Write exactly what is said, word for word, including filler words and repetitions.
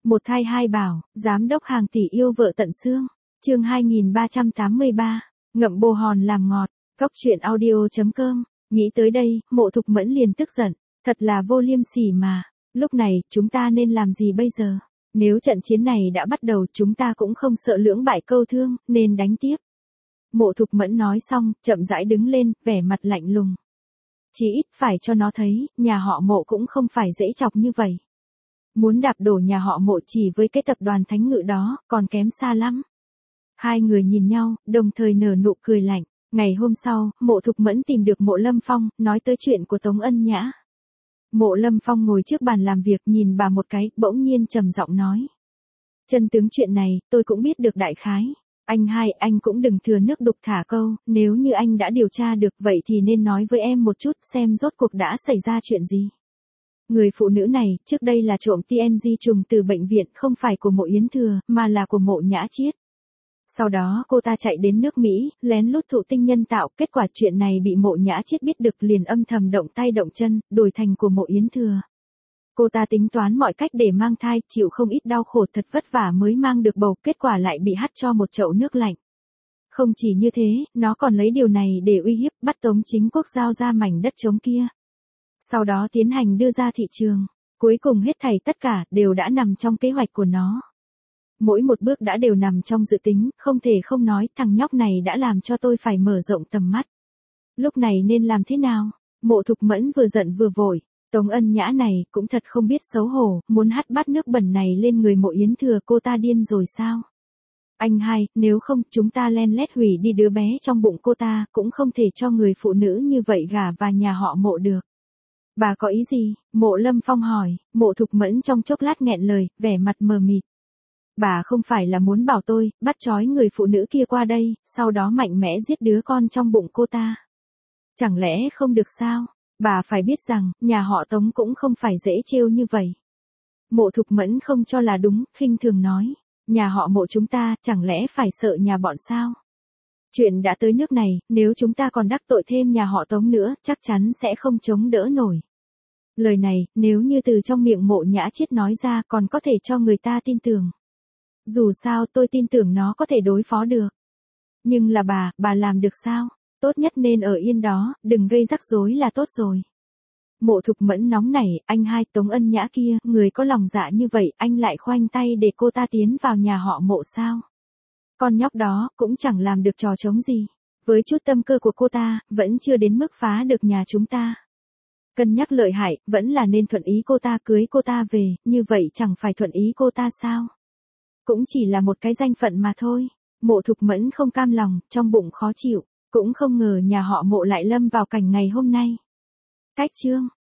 Một thai hai bảo, giám đốc hàng tỷ yêu vợ tận xương. Chương hai nghìn ba trăm tám mươi ba, ngậm bồ hòn làm ngọt. Cóc truyện audio chấm com. Nghĩ tới đây, Mộ Thục Mẫn liền tức giận, thật là vô liêm sỉ mà. Lúc này, chúng ta nên làm gì bây giờ? Nếu trận chiến này đã bắt đầu, chúng ta cũng không sợ lưỡng bại câu thương, nên đánh tiếp. Mộ Thục Mẫn nói xong, chậm rãi đứng lên, vẻ mặt lạnh lùng. Chỉ ít phải cho nó thấy, nhà họ Mộ cũng không phải dễ chọc như vậy. Muốn đạp đổ nhà họ Mộ chỉ với cái tập đoàn Thánh Ngự đó, còn kém xa lắm. Hai người nhìn nhau, đồng thời nở nụ cười lạnh. Ngày hôm sau, Mộ Thục Mẫn tìm được Mộ Lâm Phong, nói tới chuyện của Tống Ân Nhã. Mộ Lâm Phong ngồi trước bàn làm việc nhìn bà một cái, bỗng nhiên trầm giọng nói. Chân tướng chuyện này, tôi cũng biết được đại khái. Anh hai, anh cũng đừng thừa nước đục thả câu, nếu như anh đã điều tra được vậy thì nên nói với em một chút xem rốt cuộc đã xảy ra chuyện gì. Người phụ nữ này, trước đây là trộm tê en giê trùng từ bệnh viện, không phải của Mộ Yến Thừa, mà là của Mộ Nhã Chiết. Sau đó cô ta chạy đến nước Mỹ, lén lút thụ tinh nhân tạo, kết quả chuyện này bị Mộ Nhã Chiết biết được liền âm thầm động tay động chân, đổi thành của Mộ Yến Thừa. Cô ta tính toán mọi cách để mang thai, chịu không ít đau khổ thật vất vả mới mang được bầu, kết quả lại bị hắt cho một chậu nước lạnh. Không chỉ như thế, nó còn lấy điều này để uy hiếp, bắt Tống Chính Quốc giao ra mảnh đất trống kia. Sau đó tiến hành đưa ra thị trường. Cuối cùng hết thảy tất cả đều đã nằm trong kế hoạch của nó. Mỗi một bước đã đều nằm trong dự tính, không thể không nói, thằng nhóc này đã làm cho tôi phải mở rộng tầm mắt. Lúc này nên làm thế nào? Mộ Thục Mẫn vừa giận vừa vội. Tống Ân Nhã này cũng thật không biết xấu hổ, muốn hắt bát nước bẩn này lên người Mộ Yến Thừa, cô ta điên rồi sao? Anh hai, nếu không chúng ta len lét hủy đi đứa bé trong bụng cô ta, cũng không thể cho người phụ nữ như vậy gả vào nhà họ Mộ được. Bà có ý gì? Mộ Lâm Phong hỏi. Mộ Thục Mẫn trong chốc lát nghẹn lời, vẻ mặt mờ mịt. Bà không phải là muốn bảo tôi, bắt trói người phụ nữ kia qua đây, sau đó mạnh mẽ giết đứa con trong bụng cô ta. Chẳng lẽ không được sao? Bà phải biết rằng, nhà họ Tống cũng không phải dễ trêu như vậy. Mộ Thục Mẫn không cho là đúng, khinh thường nói. Nhà họ Mộ chúng ta, chẳng lẽ phải sợ nhà bọn sao? Chuyện đã tới nước này, nếu chúng ta còn đắc tội thêm nhà họ Tống nữa, chắc chắn sẽ không chống đỡ nổi. Lời này, nếu như từ trong miệng Mộ Nhã Chiết nói ra còn có thể cho người ta tin tưởng. Dù sao tôi tin tưởng nó có thể đối phó được. Nhưng là bà, bà làm được sao? Tốt nhất nên ở yên đó, đừng gây rắc rối là tốt rồi. Mộ Thục Mẫn nóng nảy, anh hai, Tống Ân Nhã kia, người có lòng dạ như vậy, anh lại khoanh tay để cô ta tiến vào nhà họ Mộ sao? Con nhóc đó, cũng chẳng làm được trò trống gì. Với chút tâm cơ của cô ta, vẫn chưa đến mức phá được nhà chúng ta. Cân nhắc lợi hại, vẫn là nên thuận ý cô ta, cưới cô ta về, như vậy chẳng phải thuận ý cô ta sao? Cũng chỉ là một cái danh phận mà thôi. Mộ Thục Mẫn không cam lòng, trong bụng khó chịu, cũng không ngờ nhà họ Mộ lại lâm vào cảnh ngày hôm nay. Cách chương.